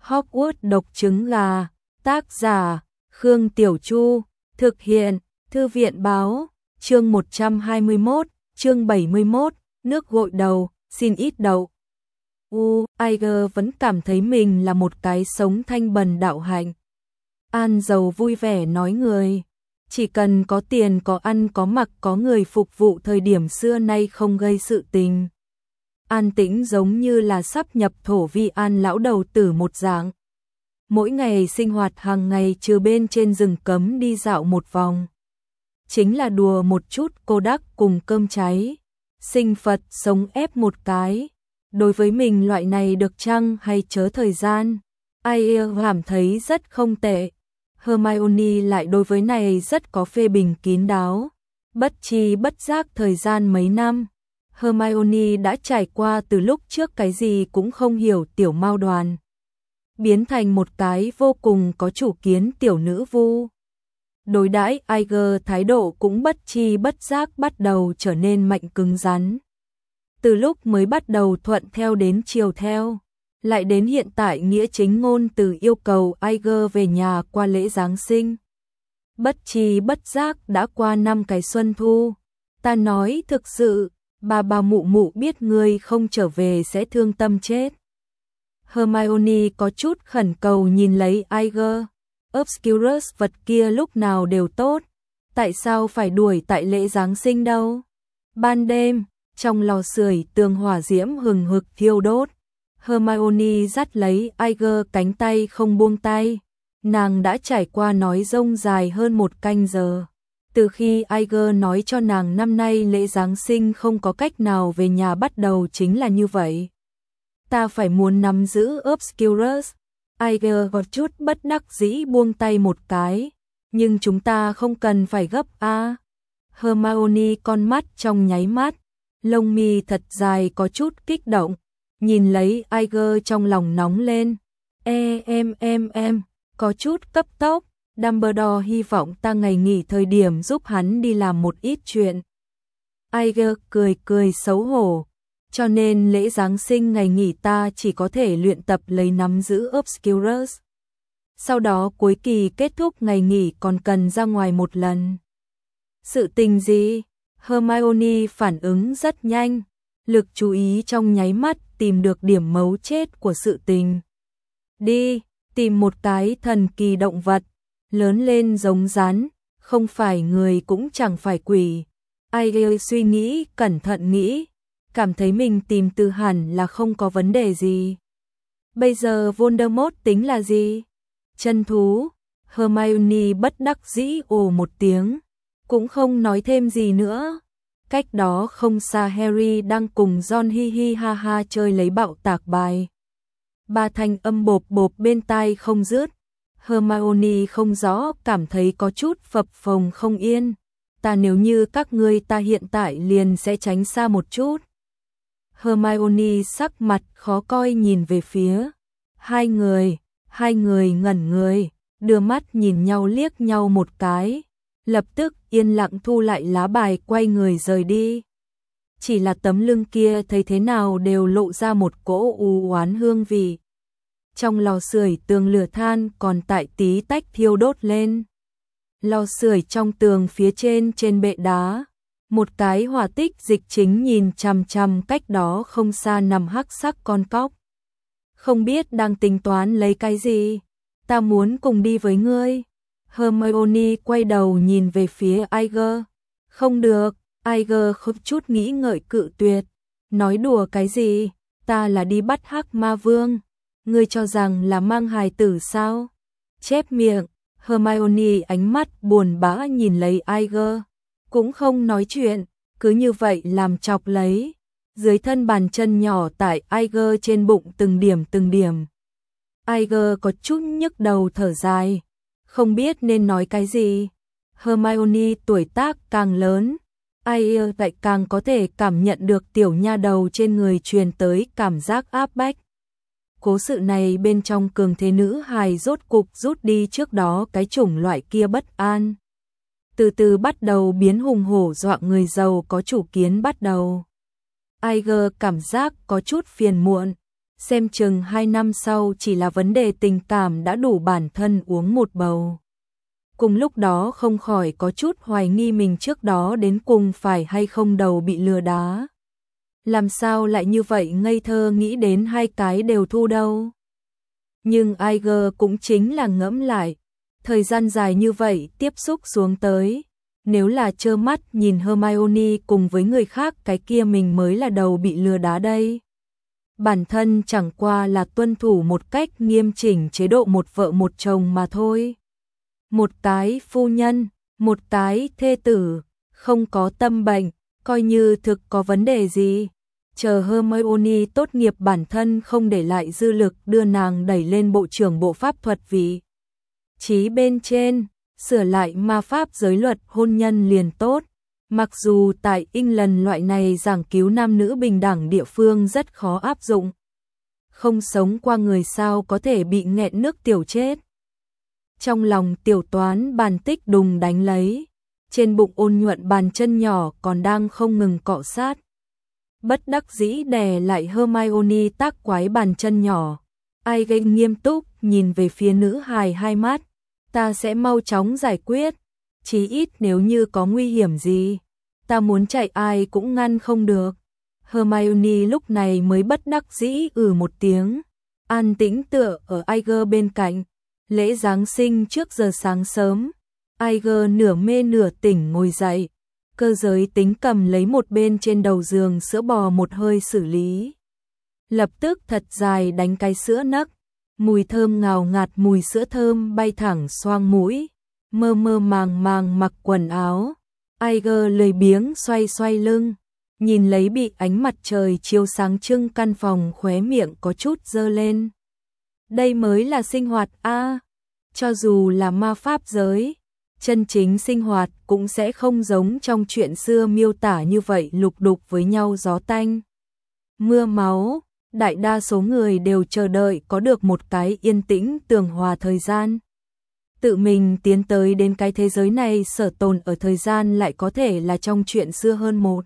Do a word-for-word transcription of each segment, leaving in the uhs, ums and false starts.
Hogwarts độc trứng gà, tác giả, Khương Tiểu Chu, thực hiện, Thư viện báo, chương một trăm hai mươi mốt, chương bảy mươi mốt, nước gội đầu, xin ít đậu. U, Iger vẫn cảm thấy mình là một cái sống thanh bần đạo hạnh. An giàu vui vẻ nói người, chỉ cần có tiền có ăn có mặc có người phục vụ thời điểm xưa nay không gây sự tình. An tĩnh giống như là sắp nhập thổ vi an lão đầu tử một dạng. Mỗi ngày sinh hoạt hàng ngày trừ bên trên rừng cấm đi dạo một vòng. Chính là đùa một chút cô đắc cùng cơm cháy. Sinh Phật sống ép một cái. Đối với mình loại này được chăng hay chớ thời gian. Ai cảm thấy rất không tệ. Hermione lại đối với này rất có phê bình kín đáo. Bất chi bất giác thời gian mấy năm. Hermione đã trải qua từ lúc trước cái gì cũng không hiểu tiểu mao đoàn. Biến thành một cái vô cùng có chủ kiến tiểu nữ vu. Đối đãi Iger thái độ cũng bất chi bất giác bắt đầu trở nên mạnh cứng rắn. Từ lúc mới bắt đầu thuận theo đến chiều theo, lại đến hiện tại nghĩa chính ngôn từ yêu cầu Iger về nhà qua lễ Giáng sinh. Bất chi bất giác đã qua năm cái xuân thu. Ta nói thực sự, bà bà mụ mụ biết ngươi không trở về sẽ thương tâm chết. Hermione có chút khẩn cầu nhìn lấy Iger. Obscurus vật kia lúc nào đều tốt, tại sao phải đuổi tại lễ Giáng sinh đâu? Ban đêm, trong lò sưởi tường hỏa diễm hừng hực thiêu đốt. Hermione dắt lấy Iger cánh tay không buông tay. Nàng đã trải qua nói rông dài hơn một canh giờ. Từ khi Iger nói cho nàng năm nay lễ Giáng sinh không có cách nào về nhà bắt đầu chính là như vậy. Ta phải muốn nắm giữ Obscurus. Iger có chút bất đắc dĩ buông tay một cái. Nhưng chúng ta không cần phải gấp a. À. Hermione con mắt trong nháy mắt. Lông mi thật dài có chút kích động. Nhìn lấy Iger trong lòng nóng lên. E em em em, có chút cấp tốc. Dumbledore hy vọng ta ngày nghỉ thời điểm giúp hắn đi làm một ít chuyện. Iger cười cười xấu hổ. Cho nên lễ Giáng sinh ngày nghỉ ta chỉ có thể luyện tập lấy nắm giữ Obscurus. Sau đó cuối kỳ kết thúc ngày nghỉ còn cần ra ngoài một lần. Sự tình gì? Hermione phản ứng rất nhanh. Lực chú ý trong nháy mắt tìm được điểm mấu chốt của sự tình. Đi, tìm một cái thần kỳ động vật. Lớn lên giống rắn, không phải người cũng chẳng phải quỷ. Iger suy nghĩ, cẩn thận nghĩ. Cảm thấy mình tìm từ hẳn là không có vấn đề gì. Bây giờ Voldemort tính là gì? Chân thú. Hermione bất đắc dĩ ồ một tiếng. Cũng không nói thêm gì nữa. Cách đó không xa Harry đang cùng Ron hi hi ha ha chơi lấy bạo tạc bài. Ba thanh âm bộp bộp bên tai không dứt. Hermione không rõ cảm thấy có chút phập phồng không yên. Ta nếu như các ngươi ta hiện tại liền sẽ tránh xa một chút. Hermione sắc mặt khó coi nhìn về phía. Hai người, hai người ngẩn người, đưa mắt nhìn nhau liếc nhau một cái. Lập tức yên lặng thu lại lá bài quay người rời đi. Chỉ là tấm lưng kia thấy thế nào đều lộ ra một cỗ u oán hương vị. Trong lò sưởi tường lửa than còn tại tí tách thiêu đốt lên. Lò sưởi trong tường phía trên trên bệ đá. Một cái hỏa tích dịch chính nhìn chằm chằm cách đó không xa nằm hắc sắc con cóc. Không biết đang tính toán lấy cái gì. Ta muốn cùng đi với ngươi. Hermione quay đầu nhìn về phía Iger. Không được, Iger không chút nghĩ ngợi cự tuyệt. Nói đùa cái gì, ta là đi bắt hắc ma vương. Ngươi cho rằng là mang hài tử sao? Chép miệng, Hermione ánh mắt buồn bã nhìn lấy Iger. Cũng không nói chuyện, cứ như vậy làm chọc lấy. Dưới thân bàn chân nhỏ tại Iger trên bụng từng điểm từng điểm. Iger có chút nhức đầu thở dài. Không biết nên nói cái gì. Hermione tuổi tác càng lớn. Iger lại càng có thể cảm nhận được tiểu nha đầu trên người truyền tới cảm giác áp bách. Cố sự này bên trong cường thế nữ hài rốt cục rút đi trước đó cái chủng loại kia bất an. Từ từ bắt đầu biến hùng hổ dọa người giàu có chủ kiến bắt đầu. Iger cảm giác có chút phiền muộn. xem chừng hai năm sau chỉ là vấn đề tình cảm đã đủ bản thân uống một bầu. Cùng lúc đó không khỏi có chút hoài nghi mình trước đó đến cùng phải hay không đầu bị lừa đá. Làm sao lại như vậy ngây thơ nghĩ đến hai cái đều thu đâu. Nhưng Iger cũng chính là ngẫm lại, thời gian dài như vậy tiếp xúc xuống tới, nếu là trơ mắt nhìn Hermione cùng với người khác cái kia mình mới là đầu bị lừa đá đây. Bản thân chẳng qua là tuân thủ một cách nghiêm chỉnh chế độ một vợ một chồng mà thôi. Một cái phu nhân, một cái thê tử, không có tâm bệnh, coi như thực có vấn đề gì. Chờ Hermione tốt nghiệp bản thân không để lại dư lực đưa nàng đẩy lên bộ trưởng bộ pháp thuật vị trí bên trên, sửa lại ma pháp giới luật hôn nhân liền tốt. Mặc dù tại England loại này giảng cứu nam nữ bình đẳng địa phương rất khó áp dụng. Không sống qua người sao có thể bị nghẹn nước tiểu chết. Trong lòng tiểu toán bàn tích đùng đánh lấy, trên bụng ôn nhuận bàn chân nhỏ còn đang không ngừng cọ sát. Bất đắc dĩ đè lại Hermione tác quái bàn chân nhỏ. Ai gây nghiêm túc nhìn về phía nữ hài hai mắt. Ta sẽ mau chóng giải quyết. Chí ít nếu như có nguy hiểm gì, ta muốn chạy ai cũng ngăn không được. Hermione lúc này mới bất đắc dĩ ừ một tiếng, an tĩnh tựa ở Iger bên cạnh. Lễ Giáng sinh trước giờ sáng sớm, Iger nửa mê nửa tỉnh ngồi dậy, cơ giới tính cầm lấy một bên trên đầu giường sữa bò một hơi xử lý. Lập tức thật dài đánh cái sữa nấc, mùi thơm ngào ngạt mùi sữa thơm bay thẳng xoang mũi, mơ mơ màng màng mặc quần áo. Iger lười biếng xoay xoay lưng, nhìn lấy bị ánh mặt trời chiếu sáng trưng căn phòng khóe miệng có chút dơ lên. Đây mới là sinh hoạt a, à, cho dù là ma pháp giới, chân chính sinh hoạt cũng sẽ không giống trong chuyện xưa miêu tả như vậy lục đục với nhau gió tanh. Mưa máu, đại đa số người đều chờ đợi có được một cái yên tĩnh tường hòa thời gian. Tự mình tiến tới đến cái thế giới này sở tồn ở thời gian lại có thể là trong chuyện xưa hơn một.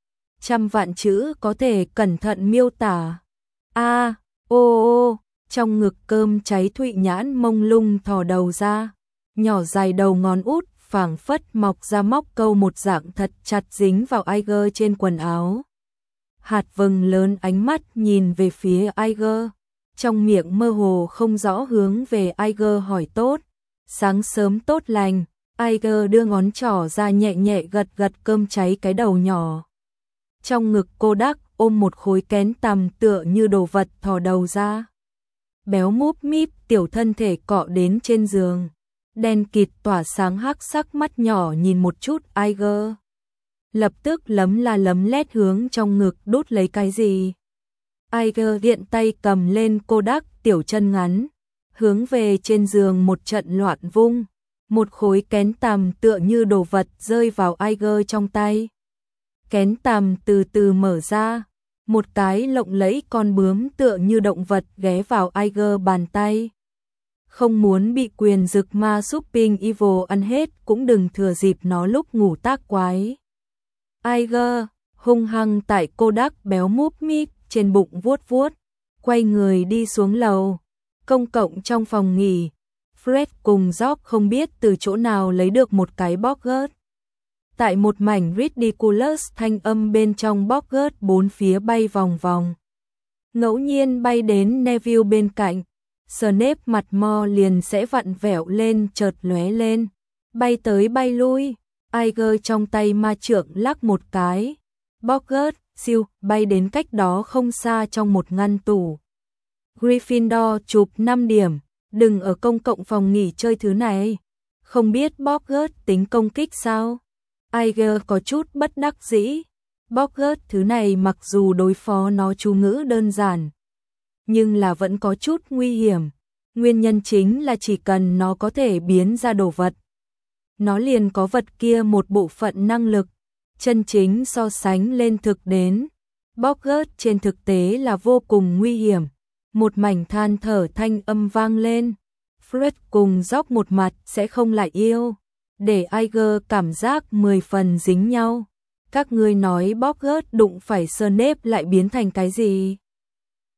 Trăm vạn chữ có thể cẩn thận miêu tả. A, ô ô, trong ngực cơm cháy Thụy Nhãn mông lung thò đầu ra, nhỏ dài đầu ngón út phảng phất mọc ra móc câu một dạng thật chặt dính vào Iger trên quần áo. Hạt vừng lớn ánh mắt nhìn về phía Iger, trong miệng mơ hồ không rõ hướng về Iger hỏi tốt. Sáng sớm tốt lành, Iger đưa ngón trỏ ra nhẹ nhẹ gật gật cơm cháy cái đầu nhỏ. Trong ngực cô đắc ôm một khối kén tằm tựa như đồ vật thò đầu ra. Béo múp míp tiểu thân thể cọ đến trên giường. Đen kịt tỏa sáng hắc sắc mắt nhỏ nhìn một chút Iger. Lập tức lấm la lấm lét hướng trong ngực đút lấy cái gì. Iger viện tay cầm lên cô đắc tiểu chân ngắn, hướng về trên giường một trận loạn vung. Một khối kén tằm tựa như đồ vật rơi vào Iger trong tay. Kén tằm từ từ mở ra, một cái lộng lẫy con bướm tựa như động vật ghé vào Iger bàn tay. Không muốn bị quyền dực ma Shopping Evil ăn hết cũng đừng thừa dịp nó lúc ngủ tác quái. Iger hung hăng tại cô đắc béo múp míp trên bụng vuốt vuốt, quay người đi xuống lầu. Công cộng trong phòng nghỉ, Fred cùng George không biết từ chỗ nào lấy được một cái Boggart. Tại một mảnh ridiculous thanh âm bên trong Boggart bốn phía bay vòng vòng. Ngẫu nhiên bay đến Neville bên cạnh, Snape mặt mo liền sẽ vặn vẹo lên chợt lóe lên, bay tới bay lui. Iger trong tay ma trượng lắc một cái, Boggart siêu bay đến cách đó không xa trong một ngăn tủ. Gryffindor chụp năm điểm, đừng ở công cộng phòng nghỉ chơi thứ này. Không biết Boggart tính công kích sao? Iger có chút bất đắc dĩ. Boggart thứ này mặc dù đối phó nó chú ngữ đơn giản, nhưng là vẫn có chút nguy hiểm. Nguyên nhân chính là chỉ cần nó có thể biến ra đồ vật, nó liền có vật kia một bộ phận năng lực. Chân chính so sánh lên thực đến, Boggart trên thực tế là vô cùng nguy hiểm. Một mảnh than thở thanh âm vang lên. Fred cùng George một mặt sẽ không lại yêu, để Iger cảm giác mười phần dính nhau. Các ngươi nói Boggart đụng phải Snape lại biến thành cái gì?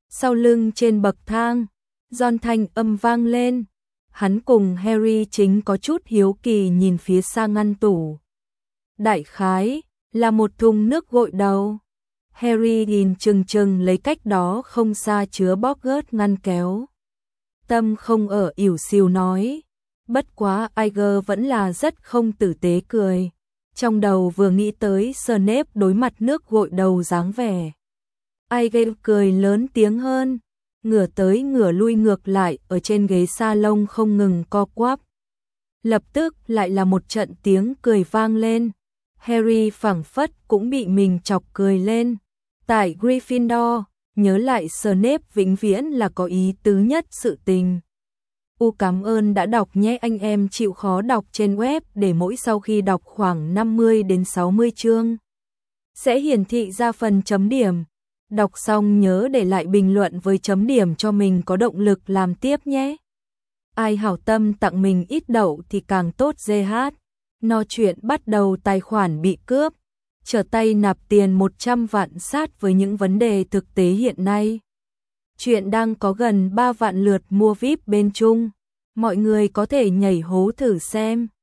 Sau lưng trên bậc thang, John thanh âm vang lên. Hắn cùng Harry chính có chút hiếu kỳ nhìn phía xa ngăn tủ. Đại khái là một thùng nước gội đầu. Harry nhìn chừng chừng lấy cách đó không xa chứa bóp gớt ngăn kéo. Tâm không ở ỉu xìu nói. Bất quá Iger vẫn là rất không tử tế cười. Trong đầu vừa nghĩ tới Snape đối mặt nước gội đầu dáng vẻ. Iger cười lớn tiếng hơn. Ngửa tới ngửa lui ngược lại ở trên ghế salon không ngừng co quắp. Lập tức lại là một trận tiếng cười vang lên. Harry phảng phất cũng bị mình chọc cười lên. Tại Gryffindor, nhớ lại Snape vĩnh viễn là có ý tứ nhất sự tình. U cảm ơn đã đọc nhé anh em chịu khó đọc trên web để mỗi sau khi đọc khoảng năm mươi đến sáu mươi chương. Sẽ hiển thị ra phần chấm điểm. Đọc xong nhớ để lại bình luận với chấm điểm cho mình có động lực làm tiếp nhé. Ai hảo tâm tặng mình ít đậu thì càng tốt giê hát. No chuyện bắt đầu tài khoản bị cướp. Trở tay nạp tiền một trăm vạn sát với những vấn đề thực tế hiện nay. Chuyện đang có gần ba vạn lượt mua víp bên Trung. Mọi người có thể nhảy hố thử xem.